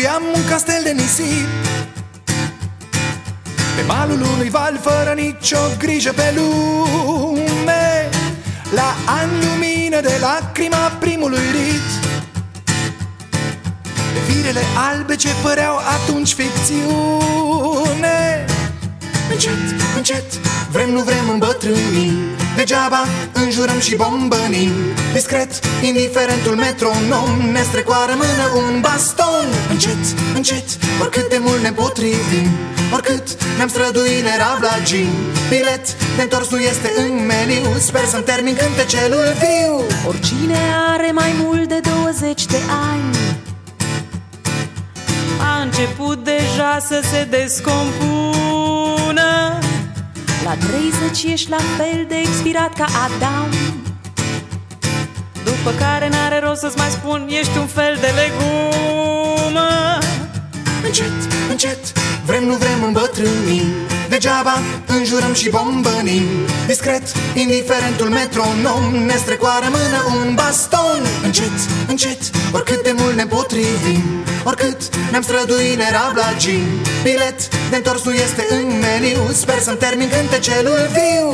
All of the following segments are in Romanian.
construiam un castel de nisip pe malul unui val, fără nicio grijă pe lume. La ani lumină de lacrima primului rit, de firele albe ce păreau atunci ficțiune. Încet, încet, vrem, nu vrem, îmbătrânim, degeaba înjurăm și bombănim. Discret, indiferentul metronom ne strecoară mână un baston. Încet, încet, oricât de mult ne potrivim, oricât ne-am străduit, ne rablagim. Bilet de întors nu este în meniu, sper să-mi termin cântecelul viu. Oricine are mai mult de 20 de ani a început deja să se descompună. La 30 ești la fel de expirat ca Adam, după care n-are rost să-ți mai spun, ești un fel de legumă. Încet, încet, vrem, nu vrem, îmbătrânim, degeaba înjurăm și bombănim. Discret, indiferentul metronom ne strecoară mână un baston. Încet, încet, oricât de mult ne potrivim, oricât ne-am străduit, ne rablagim. Bilet de întors nu este în meniu, sper să-mi termin cântecelul viu.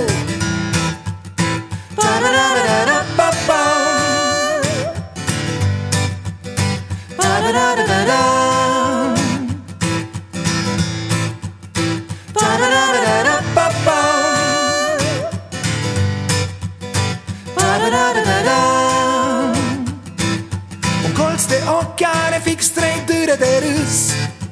Un colț de ochi are fix 3 dâre de râs,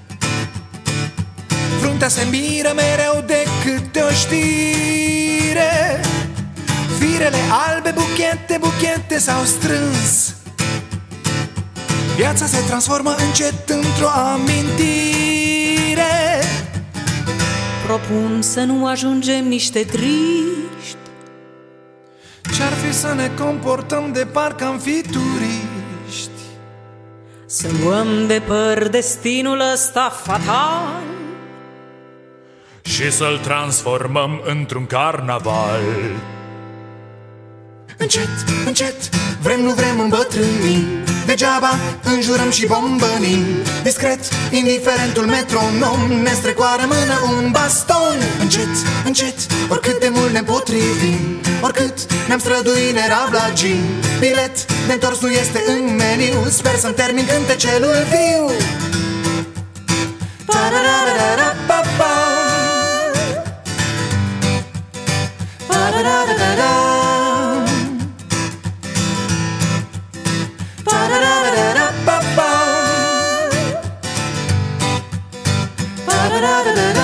fruntea se miră mereu de câte o știre. Firele albe, buchete, buchete s-au strâns, viața se transformă încet într-o amintire. Propun să nu ajungem niște triști, Ce-ar fi să ne comportăm de parcă am fi turiști, să luăm de păr destinul ăsta fatal și să-l transformăm într-un carnaval. Încet, încet, vrem, nu vrem, îmbătrânim, degeaba înjurăm și bombănim. Discret, indiferentul metronom ne strecoară mână un baston. Încet, încet, oricât de mult ne potrivim, oricât ne-am străduit, ne rablagim. Bilet de întors nu este în meniu, sper să-mi termin cântecelul viu. Da da da da.